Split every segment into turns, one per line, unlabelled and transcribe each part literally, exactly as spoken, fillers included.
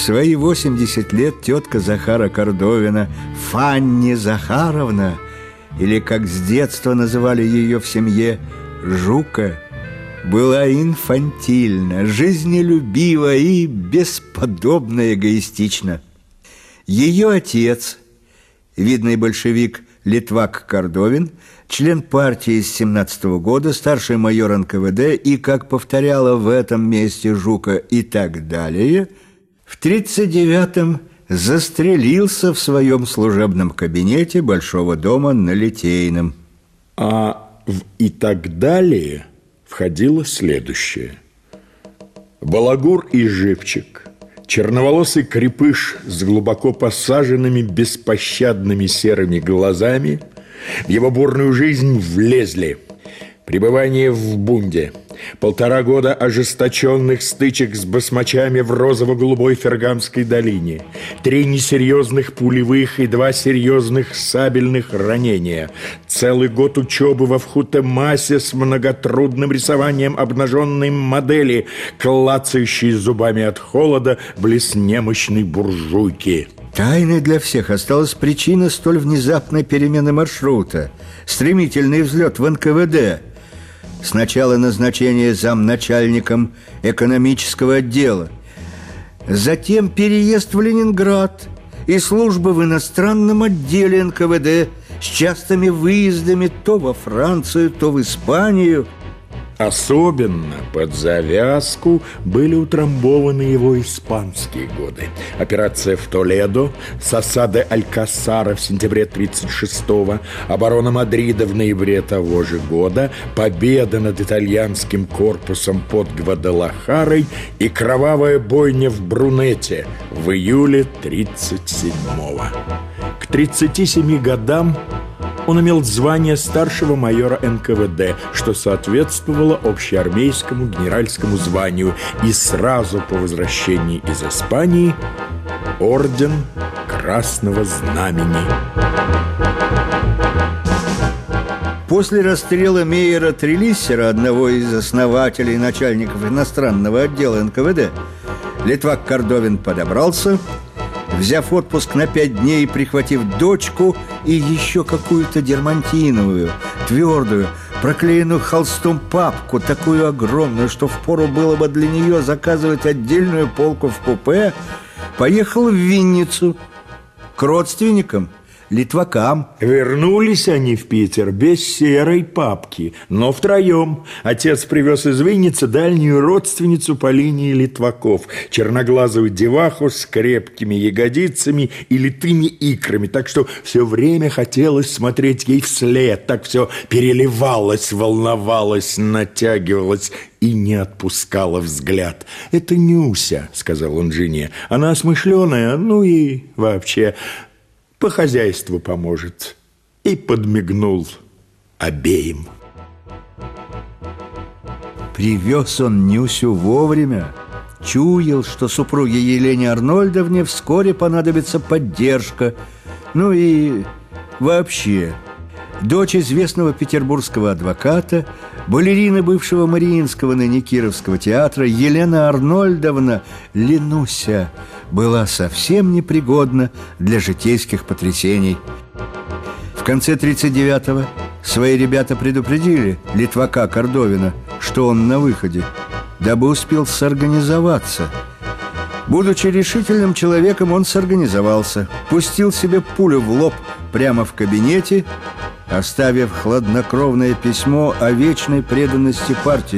свои восемьдесят лет тетка Захара Кордовина, Фанни Захаровна, или, как с детства называли ее в семье, Жука, была инфантильна, жизнелюбива и бесподобно эгоистична. Ее отец, видный большевик Литвак Кордовин, член партии с семнадцатого года, старший майор эн ка вэ дэ и, как повторяла в этом месте Жука и так далее, в тридцать девятом застрелился в своем служебном кабинете Большого дома на Литейном.
А в «и так далее» входило следующее. Балагур и Живчик, черноволосый крепыш с глубоко посаженными беспощадными серыми глазами, в его бурную жизнь влезли. Пребывание в бунде, полтора года ожесточенных стычек с басмачами в розово-голубой Фергамской долине, три несерьезных пулевых и два серьезных сабельных ранения, целый год учебы во Вхутемасе с многотрудным рисованием обнаженной модели, клацающей зубами от холода близ немощной буржуйки.
Тайной для всех осталась причина столь внезапной перемены маршрута, стремительный взлет в эн ка вэ дэ. Сначала назначение замначальником экономического отдела, затем переезд в Ленинград и служба в иностранном отделе эн ка вэ дэ с частыми выездами то во Францию, то в Испанию.
Особенно под завязку были утрамбованы его испанские годы. Операция в Толедо, с осады Алькасара в сентябре тридцать шестого, оборона Мадрида в ноябре того же года, победа над итальянским корпусом под Гвадалахарой и кровавая бойня в Брунете в июле тридцать седьмого. К тридцати семи годам он имел звание старшего майора эн ка вэ дэ, что соответствовало общеармейскому генеральскому званию, и сразу по возвращении из Испании орден Красного Знамени.
После расстрела Мейера Трелиссера, одного из основателей и начальников иностранного отдела эн ка вэ дэ, Литвак Кордовин подобрался, взяв отпуск на пять дней и прихватив дочку и еще какую-то дермантиновую, твердую, проклеенную холстом папку, такую огромную, что впору было бы для нее заказывать отдельную полку в купе, поехал в Винницу к родственникам, литвакам.
Вернулись они в Питер без серой папки, но втроем. Отец привез из Винницы дальнюю родственницу по линии Литваков, черноглазую деваху с крепкими ягодицами и литыми икрами, так что все время хотелось смотреть ей вслед, так все переливалось, волновалось, натягивалось и не отпускала взгляд. «Это Нюся», — сказал он жене, — «она смышленая, ну и вообще по хозяйству поможет». И подмигнул обеим.
Привез он Нюсю вовремя. Чуял, что супруге Елене Арнольдовне вскоре понадобится поддержка. Ну и вообще, дочь известного петербургского адвоката, балерина бывшего Мариинского, ныне Кировского театра, Елена Арнольдовна Ленуся, была совсем непригодна для житейских потрясений. В конце тридцать девятого свои ребята предупредили Литвака Кордовина, что он на выходе, дабы успел сорганизоваться. Будучи решительным человеком, он сорганизовался, пустил себе пулю в лоб прямо в кабинете, оставив хладнокровное письмо о вечной преданности партии.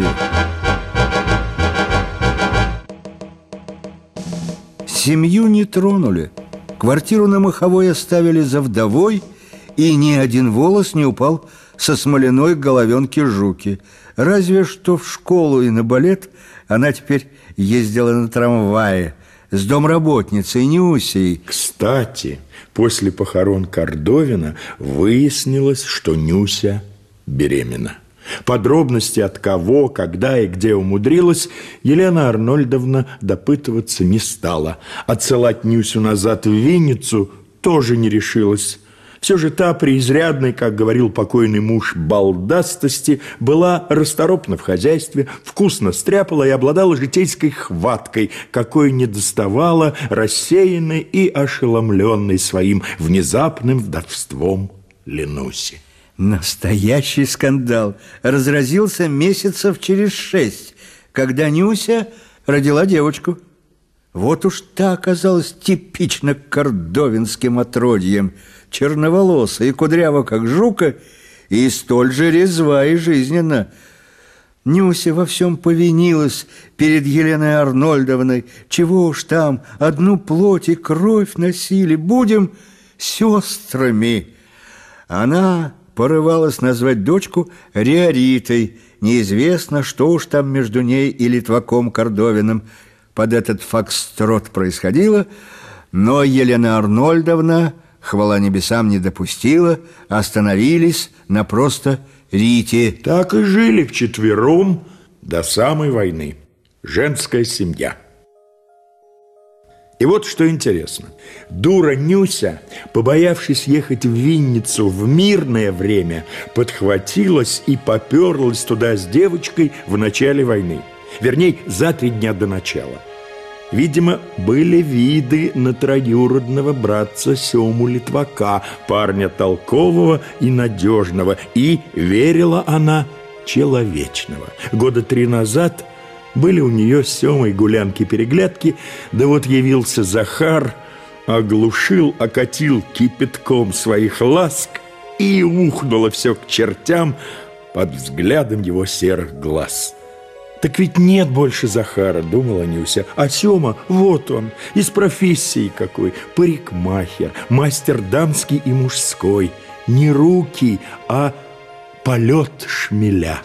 Семью не тронули, квартиру на Маховой оставили за вдовой, и ни один волос не упал со смоляной головенки Жуки. Разве что в школу и на балет она теперь ездила на трамвае с домработницей Нюсей.
Кстати, после похорон Кордовина выяснилось, что Нюся беременна. Подробности от кого, когда и где умудрилась, Елена Арнольдовна допытываться не стала. Отсылать Нюсю назад в Винницу тоже не решилась. В Все же та преизрядной, как говорил покойный муж, балдастости была расторопна в хозяйстве, вкусно стряпала и обладала житейской хваткой, какой не доставала рассеянной и ошеломленной своим внезапным вдовством Ленуси.
Настоящий скандал разразился месяцев через шесть, когда Нюся родила девочку. Вот уж та оказалась типично кордовинским отродьем, черноволосая и кудрява, как жука, и столь же резва и жизненна. Нюся во всем повинилась перед Еленой Арнольдовной. Чего уж там, одну плоть и кровь носили, будем сестрами. Она порывалась назвать дочку Риоритой. Неизвестно, что уж там между ней и Литваком Кордовиным под этот фокстрот происходило, но Елена Арнольдовна, хвала небесам, не допустила, остановились на просто Рите.
Так и жили вчетвером до самой войны. Женская семья. И вот что интересно. Дура Нюся, побоявшись ехать в Винницу в мирное время, подхватилась и поперлась туда с девочкой в начале войны. Вернее, за три дня до начала. Видимо, были виды на троюродного братца Сему Литвака, парня толкового и надежного, и верила она человечного. Года три назад были у нее с Семой гулянки-переглядки, да вот явился Захар, оглушил, окатил кипятком своих ласк, и ухнуло все к чертям под взглядом его серых глаз. Так ведь нет больше Захара, думала Нюся, а Сема, вот он, из профессии какой, парикмахер, мастер дамский и мужской, не руки, а полет шмеля.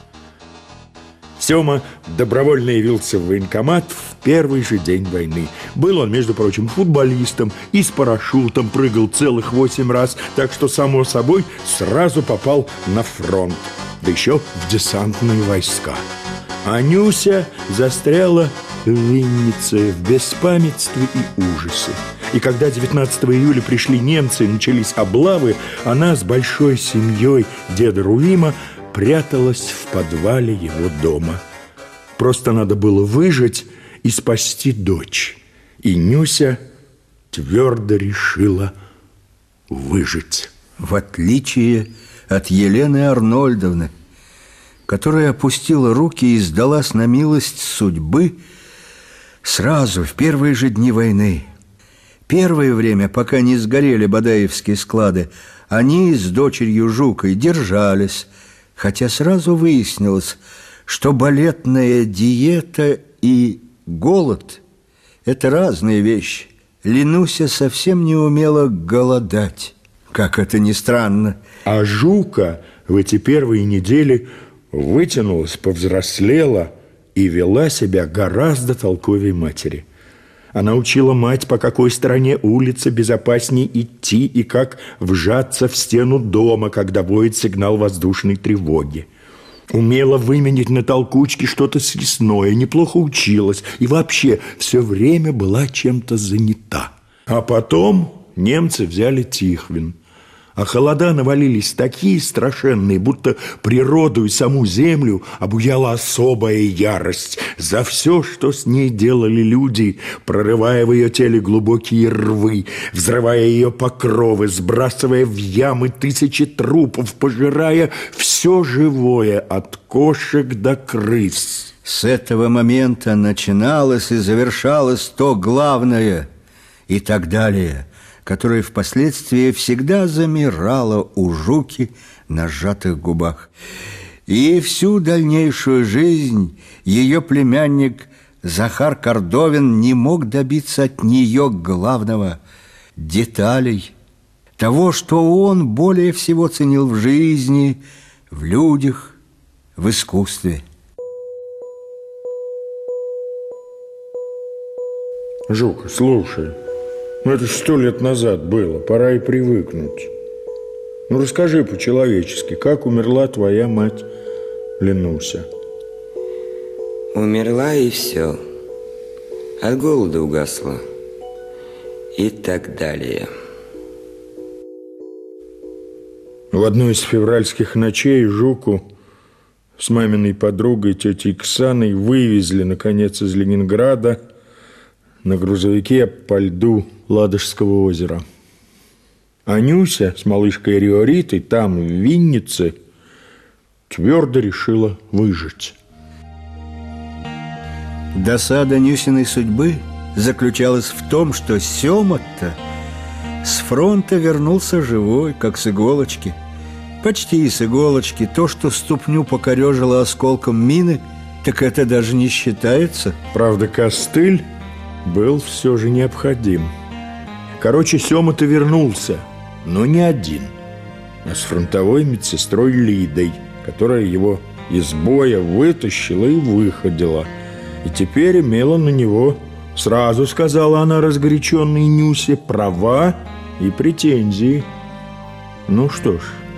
Сема добровольно явился в военкомат в первый же день войны. Был он, между прочим, футболистом и с парашютом прыгал целых восемь раз, так что, само собой, сразу попал на фронт, да еще в десантные войска. А Нюся застряла в Виннице в беспамятстве и ужасе. И когда девятнадцатого июля пришли немцы и начались облавы, она с большой семьей деда Рувима пряталась в подвале его дома. Просто надо было выжить и спасти дочь. И Нюся твердо решила выжить.
В отличие от Елены Арнольдовны, которая опустила руки и сдалась на милость судьбы сразу, в первые же дни войны. Первое время, пока не сгорели бадаевские склады, они с дочерью Жукой держались, хотя сразу выяснилось, что балетная диета и голод – это разные вещи. Ленуся совсем не умела голодать, как это ни странно.
А Жука в эти первые недели вытянулась, повзрослела и вела себя гораздо толковее матери. Она учила мать, по какой стороне улицы безопаснее идти и как вжаться в стену дома, когда воет сигнал воздушной тревоги. Умела выменить на толкучке что-то съестное, неплохо училась и вообще все время была чем-то занята. А потом немцы взяли Тихвин. А холода навалились такие страшенные, будто природу и саму землю обуяла особая ярость за все, что с ней делали люди, прорывая в ее теле глубокие рвы, взрывая ее покровы, сбрасывая в ямы тысячи трупов, пожирая все живое от кошек до крыс.
С этого момента начиналось и завершалось то главное и так далее, которое впоследствии всегда замирало у Жуки на сжатых губах. И всю дальнейшую жизнь ее племянник Захар Кордовин не мог добиться от нее главного – деталей, того, что он более всего ценил в жизни, в людях, в искусстве.
Жука, слушай, ну это ж сто лет назад было, пора и привыкнуть. Ну расскажи по-человечески, как умерла твоя мать Ленуся?
Умерла и все. От голода угасла. И так далее.
В одну из февральских ночей Жуку с маминой подругой, тетей Ксаной, вывезли, наконец, из Ленинграда на грузовике по льду Ладожского озера. А Нюся с малышкой Риоритой там, в Виннице, твердо решила выжить.
Досада Нюсиной судьбы заключалась в том, что Сёма-то с фронта вернулся живой, как с иголочки. Почти с иголочки. То, что ступню покорежило осколком мины, так это даже не считается.
Правда, костыль был все же необходим. Короче, Сёма-то вернулся, но не один, а с фронтовой медсестрой Лидой, которая его из боя вытащила и выходила. И теперь имела на него, сразу сказала она разгоряченной Нюсе, права и претензии. Ну что ж,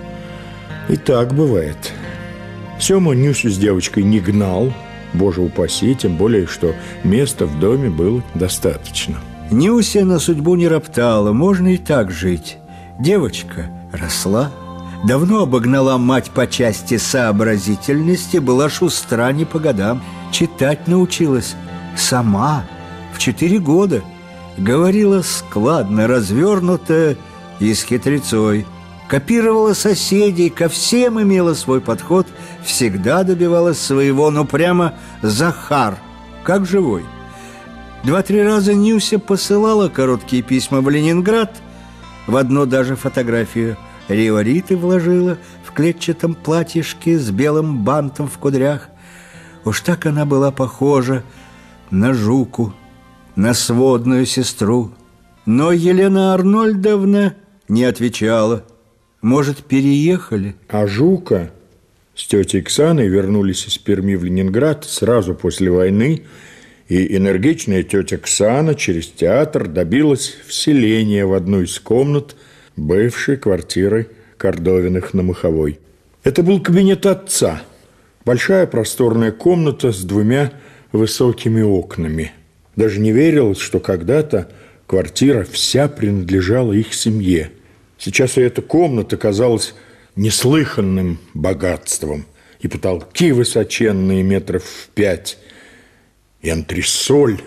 и так бывает. Сёма Нюсю с девочкой не гнал, боже упаси, тем более, что места в доме было достаточно.
Нюся на судьбу не роптала, можно и так жить. Девочка росла, давно обогнала мать по части сообразительности, была шустра не по годам, читать научилась сама в четыре года, говорила складно, развернуто и с хитрецой. Копировала соседей, ко всем имела свой подход, всегда добивалась своего, но прямо Захар, как живой. Два-три раза Нюся посылала короткие письма в Ленинград, в одно даже фотографию Риориты вложила в клетчатом платьишке с белым бантом в кудрях. Уж так она была похожа на Жуку, на сводную сестру. Но Елена Арнольдовна не отвечала. Может, переехали?
А Жука с тетей Ксаной вернулись из Перми в Ленинград сразу после войны, и энергичная тетя Ксана через театр добилась вселения в одну из комнат бывшей квартиры Кордовиных на Маховой. Это был кабинет отца. Большая просторная комната с двумя высокими окнами. Даже не верилось, что когда-то квартира вся принадлежала их семье. Сейчас и эта комната казалась неслыханным богатством. И потолки высоченные метров в пять, и антресоль.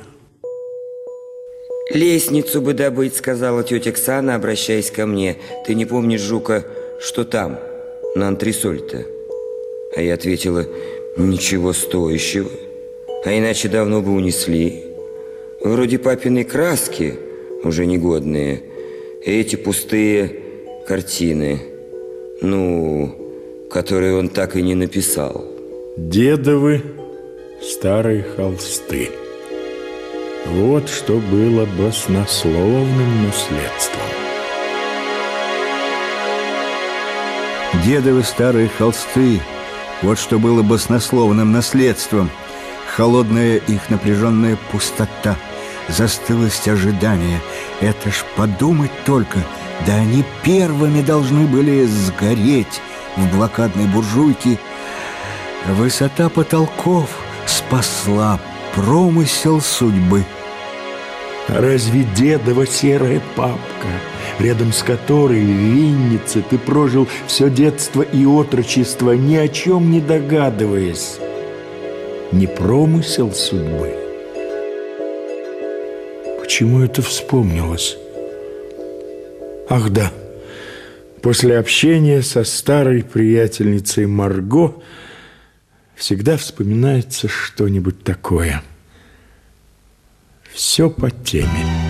«Лестницу бы добыть», — сказала тетя Ксана, обращаясь ко мне. «Ты не помнишь, Жука, что там, на антресоль-то?» А я ответила: «Ничего стоящего, а иначе давно бы унесли. Вроде папиной краски, уже негодные, и эти пустые картины, ну, которые он так и не написал».
Дедовы старые холсты. Вот что было баснословным наследством.
Дедовы старые холсты. Вот что было баснословным наследством. Холодная их напряженная пустота, застылость ожидания. Это ж подумать только, да они первыми должны были сгореть в блокадной буржуйке. Высота потолков спасла промысел судьбы.
Разве дедова серая папка, рядом с которой в Виннице ты прожил все детство и отрочество, ни о чем не догадываясь, не промысел судьбы? Почему это вспомнилось? Ах да, после общения со старой приятельницей Марго всегда вспоминается что-нибудь такое. Все по теме.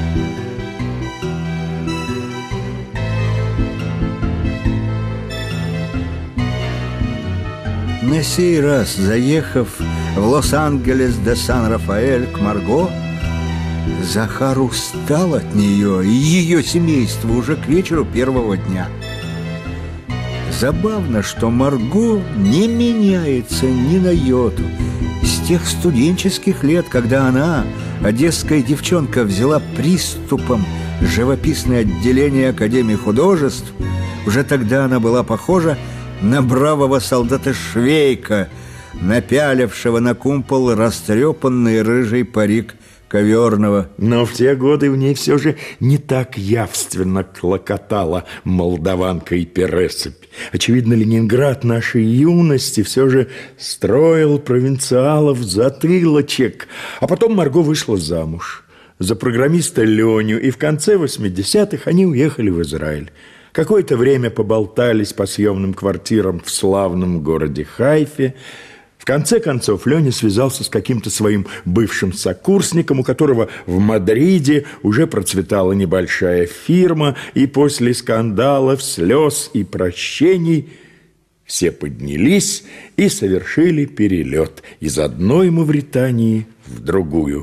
На сей раз, заехав в Лос-Анджелес де Сан-Рафаэль к Марго, Захар устал от нее и ее семейства уже к вечеру первого дня. Забавно, что Марго не меняется ни на йоту. С тех студенческих лет, когда она, одесская девчонка, взяла приступом живописное отделение Академии художеств, уже тогда она была похожа на бравого солдата Швейка, напялившего на кумпол растрепанный рыжий парик коверного.
Но в те годы в ней все же не так явственно клокотала молдаванка и пересыпь. Очевидно, Ленинград нашей юности все же строил провинциалов затылочек. А потом Марго вышла замуж за программиста Леню, и в конце восьмидесятых они уехали в Израиль. Какое-то время поболтались по съемным квартирам в славном городе Хайфе. В конце концов, Леня связался с каким-то своим бывшим сокурсником, у которого в Мадриде уже процветала небольшая фирма, и после скандалов, слез и прощений все поднялись и совершили перелет из одной Мавритании в другую.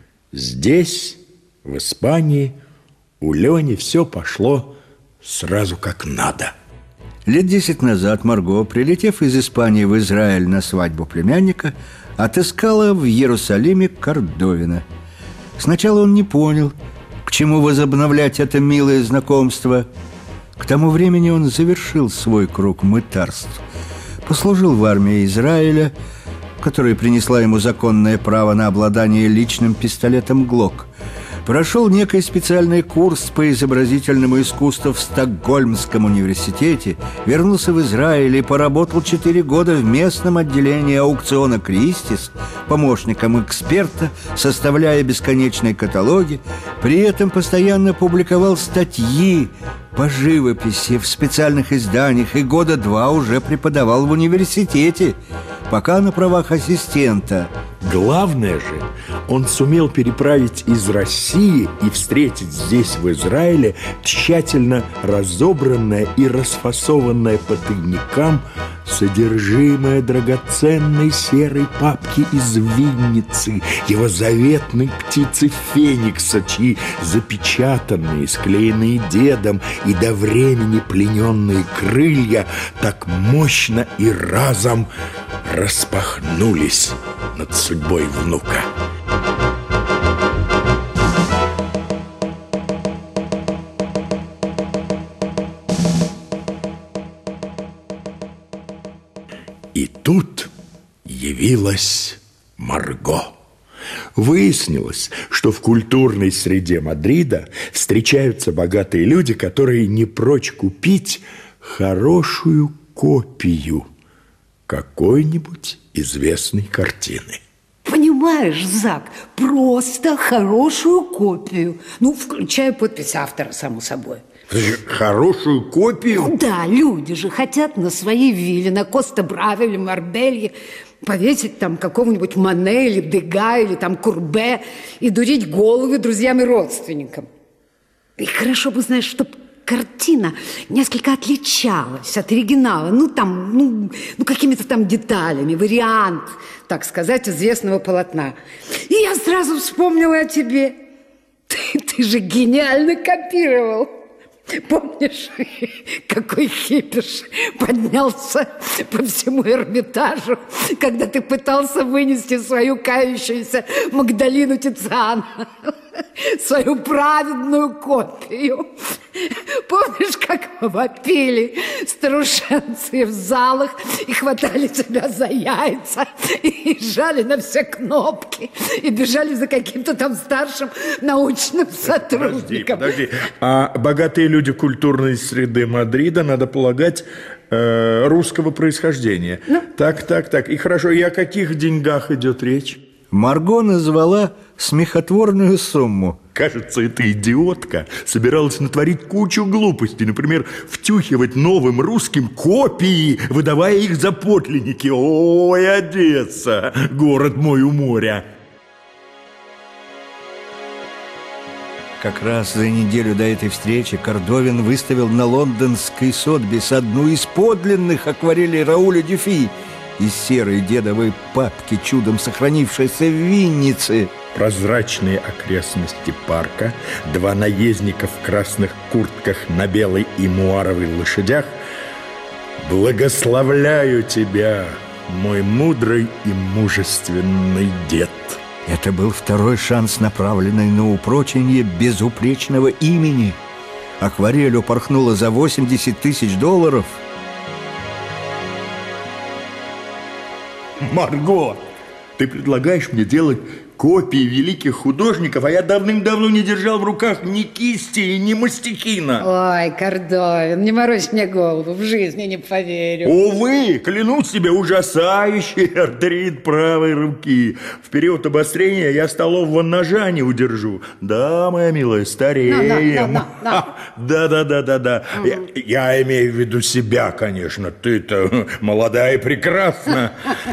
Здесь, в Испании, у Лени все пошло сразу как надо.
Лет десять назад Марго, прилетев из Испании в Израиль на свадьбу племянника, отыскала в Иерусалиме Кордовина. Сначала он не понял, к чему возобновлять это милое знакомство. К тому времени он завершил свой круг мытарств. Послужил в армии Израиля, которая принесла ему законное право на обладание личным пистолетом «Глок». Прошел некий специальный курс по изобразительному искусству в Стокгольмском университете, вернулся в Израиль и поработал четыре года в местном отделении аукциона «Кристис» помощником эксперта, составляя бесконечные каталоги. При этом постоянно публиковал статьи по живописи в специальных изданиях и года два уже преподавал в университете, пока на правах ассистента.
Главное же, он сумел переправить из России и встретить здесь, в Израиле, тщательно разобранное и расфасованное по тайникам содержимое драгоценной серой папки из Винницы, его заветной птицы Феникса, чьи запечатанные, склеенные дедом и до времени плененные крылья так мощно и разом распахнулись над судьбой внука. И тут явилась Марго. Выяснилось, что в культурной среде Мадрида встречаются богатые люди, которые не прочь купить хорошую копию какой-нибудь известной картины.
Понимаешь, Зак, просто хорошую копию. Ну, включая подпись автора, само собой.
Хорошую копию?
Да, люди же хотят на своей вилле, на Коста-Браво или Марбелье повесить там какого-нибудь Мане или Дега или там Курбе и дурить головы друзьям и родственникам. И хорошо бы, знаешь, чтобы картина несколько отличалась от оригинала. Ну, там, ну, ну какими-то там деталями, вариант, так сказать, известного полотна. И я сразу вспомнила о тебе. Ты, ты же гениально копировал. Помнишь, какой кипиш поднялся по всему Эрмитажу, когда ты пытался вынести свою кающуюся Магдалину Тициана, свою праведную копию? Помнишь, как мы вопили старушенцы в залах и хватали тебя за яйца и жали на все кнопки и бежали за каким-то там старшим научным сотрудником?
Подожди, подожди. А богатые люди культурной среды Мадрида, надо полагать, э, русского происхождения. Ну? Так, так, так. И хорошо, и о каких деньгах идет речь?
Марго назвала смехотворную сумму.
Кажется, эта идиотка собиралась натворить кучу глупостей. Например, втюхивать новым русским копии, выдавая их за подлинники. Ой, Одесса, город мой у моря.
Как раз за неделю до этой встречи Кордовин выставил на лондонской Сотбис одну из подлинных акварелей Рауля Дюфи из серой дедовой папки, чудом сохранившейся в Виннице.
Прозрачные окрестности парка, два наездника в красных куртках на белой и муаровой лошадях. Благословляю тебя, мой мудрый и мужественный дед.
Это был второй шанс, направленный на упрочение безупречного имени. Акварель упорхнула за восемьдесят тысяч долларов.
Марго, ты предлагаешь мне делать копии великих художников, а я давным-давно не держал в руках ни кисти и ни мастихина.
Ой, Кордовин, не морочь мне голову, в жизни не поверю.
Увы, клянусь тебе, ужасающий артрит правой руки. В период обострения я столового ножа не удержу. Да, моя милая, стареем. Да-да-да-да-да. Я, я имею в виду себя, конечно. Ты-то молодая и прекрасна.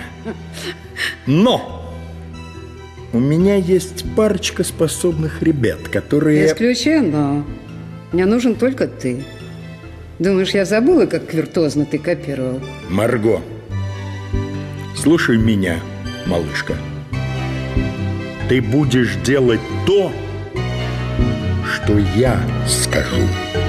Но у меня есть парочка способных ребят, которые...
Исключено. Мне нужен только ты. Думаешь, я забыла, как виртуозно ты копировал?
Марго, слушай меня, малышка. Ты будешь делать то, что я скажу.